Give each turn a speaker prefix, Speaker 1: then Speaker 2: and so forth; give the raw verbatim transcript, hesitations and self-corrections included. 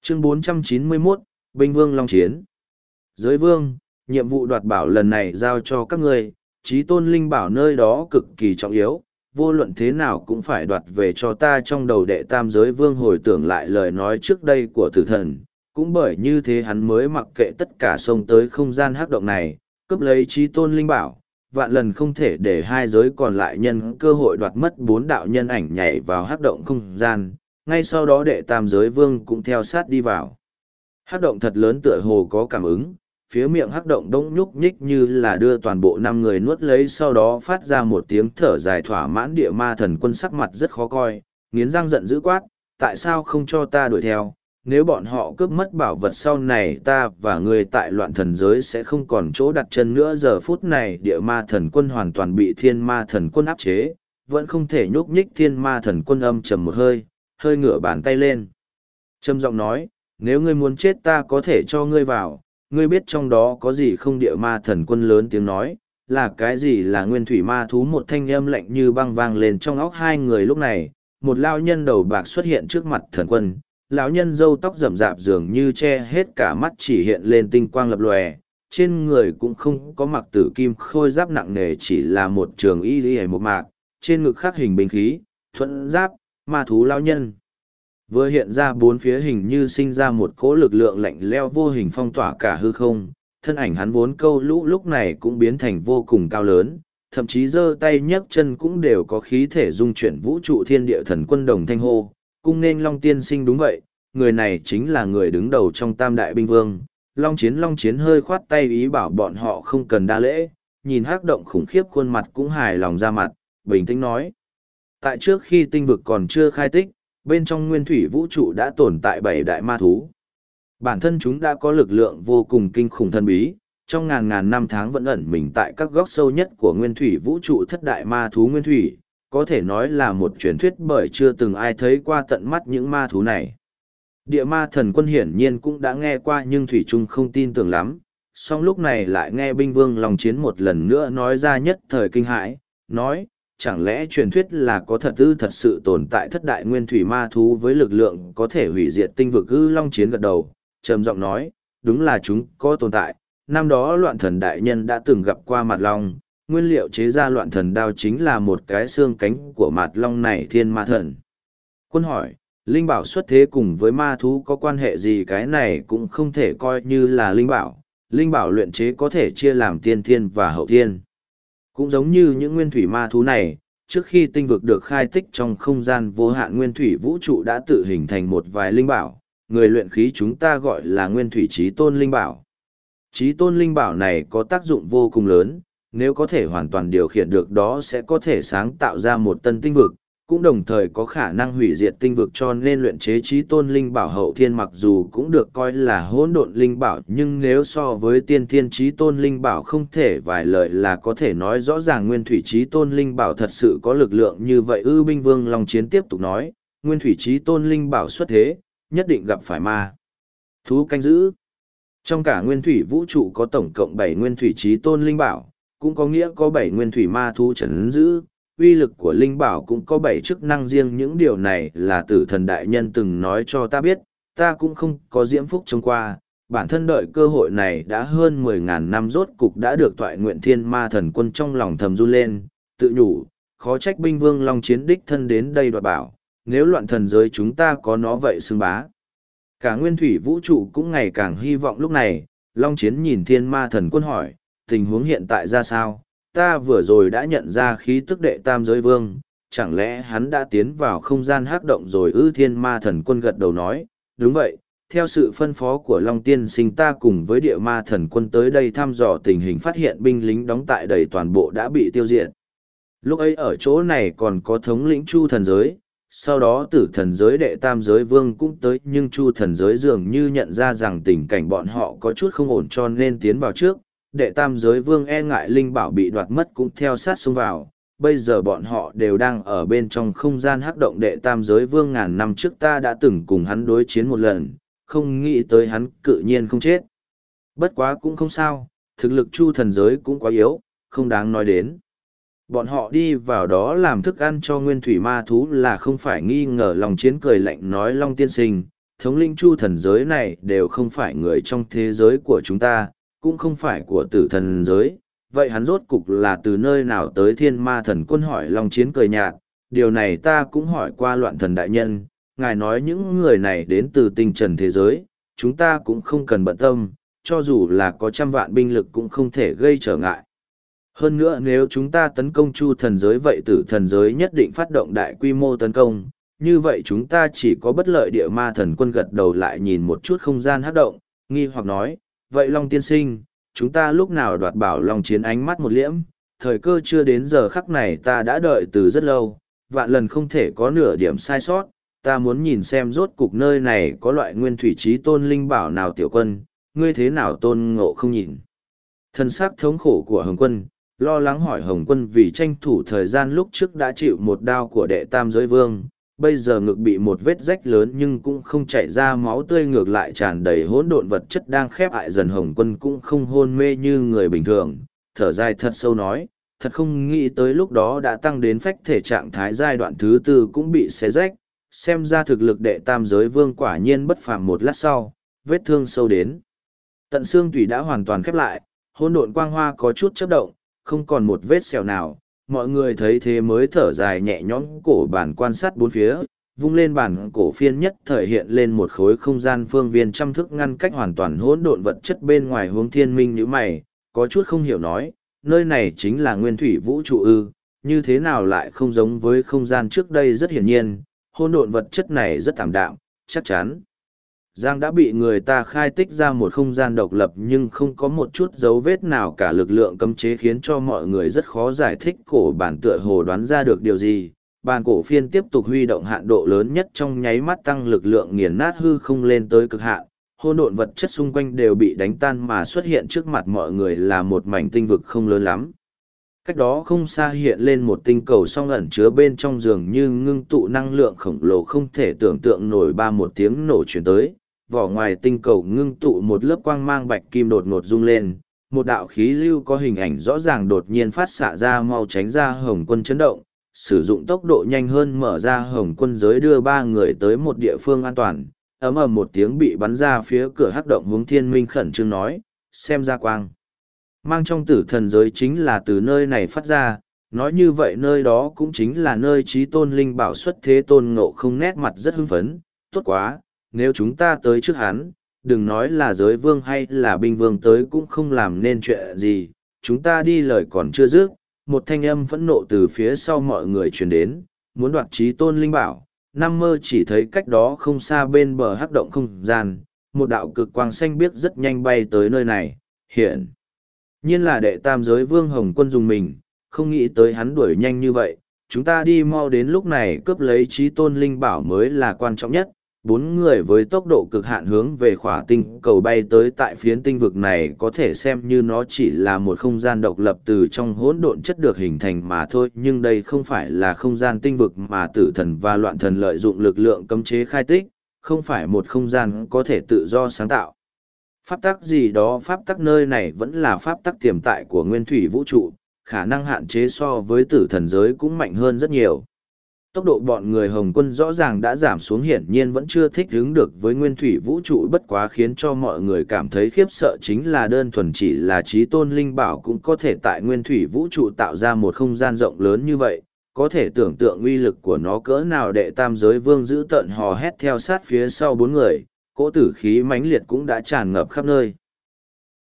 Speaker 1: Chương bốn trăm chín mươi mốt, Binh Vương Long Chiến. Giới vương, nhiệm vụ đoạt bảo lần này giao cho các ngươi, chí tôn linh bảo nơi đó cực kỳ trọng yếu, vô luận thế nào cũng phải đoạt về cho ta. Trong đầu đệ tam giới vương hồi tưởng lại lời nói trước đây của tử thần, cũng bởi như thế hắn mới mặc kệ tất cả xông tới không gian hắc động này, cướp lấy chí tôn linh bảo, vạn lần không thể để hai giới còn lại nhân cơ hội đoạt mất bốn đạo nhân ảnh nhảy vào hắc động không gian. Ngay sau đó đệ tam giới vương cũng theo sát đi vào. Hắc động thật lớn tựa hồ có cảm ứng, phía miệng hắc động đông nhúc nhích như là đưa toàn bộ năm người nuốt lấy, sau đó phát ra một tiếng thở dài thỏa mãn. Địa ma thần quân sắc mặt rất khó coi, nghiến răng giận dữ quát, tại sao không cho ta đuổi theo? Nếu bọn họ cướp mất bảo vật sau này, ta và người tại loạn thần giới sẽ không còn chỗ đặt chân nữa. Giờ phút này địa ma thần quân hoàn toàn bị thiên ma thần quân áp chế, vẫn không thể nhúc nhích. Thiên ma thần quân âm trầm một hơi, hơi ngửa bàn tay lên, trầm giọng nói, nếu ngươi muốn chết ta có thể cho ngươi vào, ngươi biết trong đó có gì không? Địa ma thần quân lớn tiếng nói, là cái gì? Là nguyên thủy ma thú. Một thanh âm lạnh như băng vang lên trong óc hai người. Lúc này một lao nhân đầu bạc xuất hiện trước mặt thần quân. Lão nhân râu tóc rậm rạp dường như che hết cả mắt, chỉ hiện lên tinh quang lập lòe, trên người cũng không có mặc tử kim khôi giáp nặng nề, chỉ là một trường y y một mạc, trên ngực khắc hình binh khí thuẫn giáp. Ma thú lão nhân vừa hiện ra, bốn phía hình như sinh ra một cỗ lực lượng lạnh leo vô hình phong tỏa cả hư không. Thân ảnh hắn vốn câu lũ lúc này cũng biến thành vô cùng cao lớn, thậm chí giơ tay nhấc chân cũng đều có khí thể dung chuyển vũ trụ. Thiên địa thần quân đồng thanh hô, cung nên Long tiên sinh. Đúng vậy, người này chính là người đứng đầu trong tam đại binh vương. Long Chiến. Long Chiến hơi khoát tay ý bảo bọn họ không cần đa lễ, nhìn hắc động khủng khiếp khuôn mặt cũng hài lòng ra mặt, bình tĩnh nói, tại trước khi tinh vực còn chưa khai tích, bên trong nguyên thủy vũ trụ đã tồn tại bảy đại ma thú. Bản thân chúng đã có lực lượng vô cùng kinh khủng thần bí, trong ngàn ngàn năm tháng vẫn ẩn mình tại các góc sâu nhất của nguyên thủy vũ trụ. Thất đại ma thú nguyên thủy, có thể nói là một truyền thuyết, bởi chưa từng ai thấy qua tận mắt những ma thú này. Địa ma thần quân hiển nhiên cũng đã nghe qua nhưng thủy trung không tin tưởng lắm, song lúc này lại nghe binh vương Long Chiến một lần nữa nói ra, nhất thời kinh hãi, nói, chẳng lẽ truyền thuyết là có thật ư? Thật sự tồn tại thất đại nguyên thủy ma thú với lực lượng có thể hủy diệt tinh vực ư? Long Chiến gật đầu, trầm giọng nói, đúng là chúng có tồn tại. Năm đó loạn thần đại nhân đã từng gặp qua Mạt Long, nguyên liệu chế ra loạn thần đao chính là một cái xương cánh của Mạt Long này. Thiên ma thần quân hỏi, linh bảo xuất thế cùng với ma thú có quan hệ gì? Cái này cũng không thể coi như là linh bảo, linh bảo luyện chế có thể chia làm tiên thiên và hậu thiên. Cũng giống như những nguyên thủy ma thú này, trước khi tinh vực được khai tích trong không gian vô hạn nguyên thủy vũ trụ đã tự hình thành một vài linh bảo, người luyện khí chúng ta gọi là nguyên thủy chí tôn linh bảo. Chí tôn linh bảo này có tác dụng vô cùng lớn, nếu có thể hoàn toàn điều khiển được đó sẽ có thể sáng tạo ra một tân tinh vực, cũng đồng thời có khả năng hủy diệt tinh vực. Cho nên luyện chế chí tôn linh bảo hậu thiên mặc dù cũng được coi là hỗn độn linh bảo, nhưng nếu so với tiên thiên chí tôn linh bảo không thể vài lời là có thể nói rõ ràng nguyên thủy chí tôn linh bảo thật sự có lực lượng như vậy ư? Binh vương Long Chiến tiếp tục nói, nguyên thủy chí tôn linh bảo xuất thế, nhất định gặp phải ma thú canh giữ. Trong cả nguyên thủy vũ trụ có tổng cộng bảy nguyên thủy chí tôn linh bảo, cũng có nghĩa có bảy nguyên thủy ma thú trấn giữ. Uy lực của linh bảo cũng có bảy chức năng riêng, những điều này là tử thần đại nhân từng nói cho ta biết, ta cũng không có diễm phúc trông qua, bản thân đợi cơ hội này đã hơn mười ngàn năm, rốt cục đã được toại nguyện. Thiên ma thần quân trong lòng thầm run lên, tự nhủ, khó trách binh vương Long Chiến đích thân đến đây đoạt bảo, nếu loạn thần giới chúng ta có nó vậy xưng bá. Cả nguyên thủy vũ trụ cũng ngày càng hy vọng. Lúc này, Long Chiến nhìn thiên ma thần quân hỏi, tình huống hiện tại ra sao? Ta vừa rồi đã nhận ra khí tức đệ tam giới vương, chẳng lẽ hắn đã tiến vào không gian hắc động rồi ư? Thiên ma thần quân gật đầu nói, đúng vậy, theo sự phân phó của Long tiên sinh ta cùng với địa ma thần quân tới đây thăm dò tình hình, phát hiện binh lính đóng tại đầy toàn bộ đã bị tiêu diệt. Lúc ấy ở chỗ này còn có thống lĩnh Chu thần giới, sau đó tử thần giới đệ tam giới vương cũng tới, nhưng Chu thần giới dường như nhận ra rằng tình cảnh bọn họ có chút không ổn cho nên tiến vào trước. Đệ tam giới vương e ngại linh bảo bị đoạt mất cũng theo sát xông vào, bây giờ bọn họ đều đang ở bên trong không gian hắc động. Đệ tam giới vương ngàn năm trước ta đã từng cùng hắn đối chiến một lần, không nghĩ tới hắn cự nhiên không chết. Bất quá cũng không sao, thực lực Chu thần giới cũng quá yếu, không đáng nói đến. Bọn họ đi vào đó làm thức ăn cho nguyên thủy ma thú là không phải nghi ngờ. Long Chiến cười lạnh nói, Long tiên sinh, thống lĩnh chu thần giới này đều không phải người trong thế giới của chúng ta, cũng không phải của tử thần giới. Vậy hắn rốt cục là từ nơi nào tới? Thiên ma thần quân hỏi. Long Chiến cười nhạt, điều này ta cũng hỏi qua Loạn Thần đại nhân, ngài nói những người này đến từ tinh trần thế giới, chúng ta cũng không cần bận tâm, cho dù là có trăm vạn binh lực cũng không thể gây trở ngại. Hơn nữa nếu chúng ta tấn công chu thần giới vậy tử thần giới nhất định phát động đại quy mô tấn công, như vậy chúng ta chỉ có bất lợi. Địa ma thần quân gật đầu lại nhìn một chút không gian hấp động, nghi hoặc nói, vậy Long tiên sinh, chúng ta lúc nào đoạt bảo? Long Chiến ánh mắt một liễm, thời cơ chưa đến, giờ khắc này ta đã đợi từ rất lâu, vạn lần không thể có nửa điểm sai sót, ta muốn nhìn xem rốt cục nơi này có loại nguyên thủy trí tôn linh bảo nào. Tiểu quân, ngươi thế nào? Tôn Ngộ không nhìn thân xác thống khổ của Hồng Quân, lo lắng hỏi. Hồng Quân vì tranh thủ thời gian lúc trước đã chịu một đao của đệ tam giới vương, bây giờ ngực bị một vết rách lớn nhưng cũng không chảy ra máu tươi, ngược lại tràn đầy hỗn độn vật chất đang khép hại dần. Hồng Quân cũng không hôn mê như người bình thường, thở dài thật sâu nói, thật không nghĩ tới lúc đó đã tăng đến phách thể trạng thái giai đoạn thứ tư cũng bị xé rách, xem ra thực lực đệ tam giới vương quả nhiên bất phàm. Một lát sau, vết thương sâu đến tận xương tủy đã hoàn toàn khép lại, hỗn độn quang hoa có chút chớp động, không còn một vết sẹo nào. Mọi người thấy thế mới thở dài nhẹ nhõm. Cổ bản quan sát bốn phía, vung lên bản cổ phiên nhất thời hiện lên một khối không gian phương viên trăm thước ngăn cách hoàn toàn hỗn độn vật chất bên ngoài. Hướng Thiên Minh nhíu mày, có chút không hiểu nói, nơi này chính là nguyên thủy vũ trụ ư? Như thế nào lại không giống với không gian trước đây? Rất hiển nhiên, hỗn độn vật chất này rất tạm đạm, chắc chắn Giang đã bị người ta khai tích ra một không gian độc lập nhưng không có một chút dấu vết nào cả. Lực lượng cấm chế khiến cho mọi người rất khó giải thích. Cổ bản tựa hồ đoán ra được điều gì, bàn cổ phiên tiếp tục huy động hạn độ lớn nhất, trong nháy mắt tăng lực lượng nghiền nát hư không lên tới cực hạn. Hỗn độn vật chất xung quanh đều bị đánh tan mà xuất hiện trước mặt mọi người là một mảnh tinh vực không lớn lắm. Cách đó không xa hiện lên một tinh cầu song ẩn chứa bên trong, dường như ngưng tụ năng lượng khổng lồ không thể tưởng tượng nổi. Ba một tiếng nổ chuyển tới, vỏ ngoài tinh cầu ngưng tụ một lớp quang mang bạch kim đột ngột rung lên, một đạo khí lưu có hình ảnh rõ ràng đột nhiên phát xạ ra, mau tránh ra. Hồng Quân chấn động, sử dụng tốc độ nhanh hơn mở ra Hồng Quân giới đưa ba người tới một địa phương an toàn. Ầm ầm một tiếng bị bắn ra phía cửa hắc động. Hướng Thiên Minh khẩn trương nói, xem ra quang mang trong tử thần giới chính là từ nơi này phát ra, nói như vậy nơi đó cũng chính là nơi trí tôn linh bảo xuất thế. Tôn Ngộ không nét mặt rất hưng phấn, tốt quá, nếu chúng ta tới trước hắn, đừng nói là giới vương hay là binh vương tới cũng không làm nên chuyện gì. Chúng ta đi lời còn chưa dứt, một thanh âm phẫn nộ từ phía sau mọi người truyền đến, muốn đoạt trí tôn linh bảo. Nam Mơ chỉ thấy cách đó không xa bên bờ hắc động không gian, một đạo cực quang xanh biếc rất nhanh bay tới nơi này, hiện nhiên là đệ tam giới vương Hồng Quân dùng mình, không nghĩ tới hắn đuổi nhanh như vậy. Chúng ta đi mau, đến lúc này cướp lấy trí tôn linh bảo mới là quan trọng nhất. Bốn người với tốc độ cực hạn hướng về khỏa tinh cầu bay tới. Tại phiến tinh vực này có thể xem như nó chỉ là một không gian độc lập từ trong hỗn độn chất được hình thành mà thôi, nhưng đây không phải là không gian tinh vực mà tử thần và loạn thần lợi dụng lực lượng cấm chế khai tích, không phải một không gian có thể tự do sáng tạo pháp tắc gì đó. Pháp tắc nơi này vẫn là pháp tắc tiềm tại của nguyên thủy vũ trụ, khả năng hạn chế so với tử thần giới cũng mạnh hơn rất nhiều. Tốc độ bọn người Hồng Quân rõ ràng đã giảm xuống, hiển nhiên vẫn chưa thích ứng được với nguyên thủy vũ trụ. Bất quá khiến cho mọi người cảm thấy khiếp sợ chính là đơn thuần chỉ là trí tôn linh bảo cũng có thể tại nguyên thủy vũ trụ tạo ra một không gian rộng lớn như vậy, có thể tưởng tượng uy lực của nó cỡ nào. Đệ tam giới vương giữ tợn hò hét theo sát phía sau bốn người, cỗ tử khí mãnh liệt cũng đã tràn ngập khắp nơi.